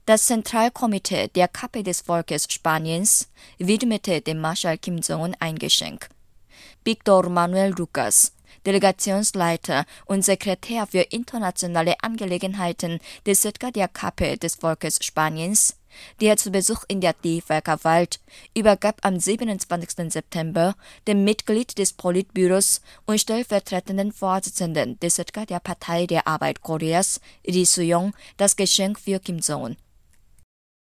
Das Zentralkomitee der KP des Volkes Spaniens widmete dem Marschall Kim Jong-un ein Geschenk. Víctor Manuel Lucas, Delegationsleiter und Sekretär für internationale Angelegenheiten des ZK der KP des Volkes Spaniens, der zu Besuch in der Tiefe verweilt, übergab am 27. September dem Mitglied des Politbüros und stellvertretenden Vorsitzenden des ZK der Partei der Arbeit Koreas, Ri Su-yong, das Geschenk für Kim Jong-un.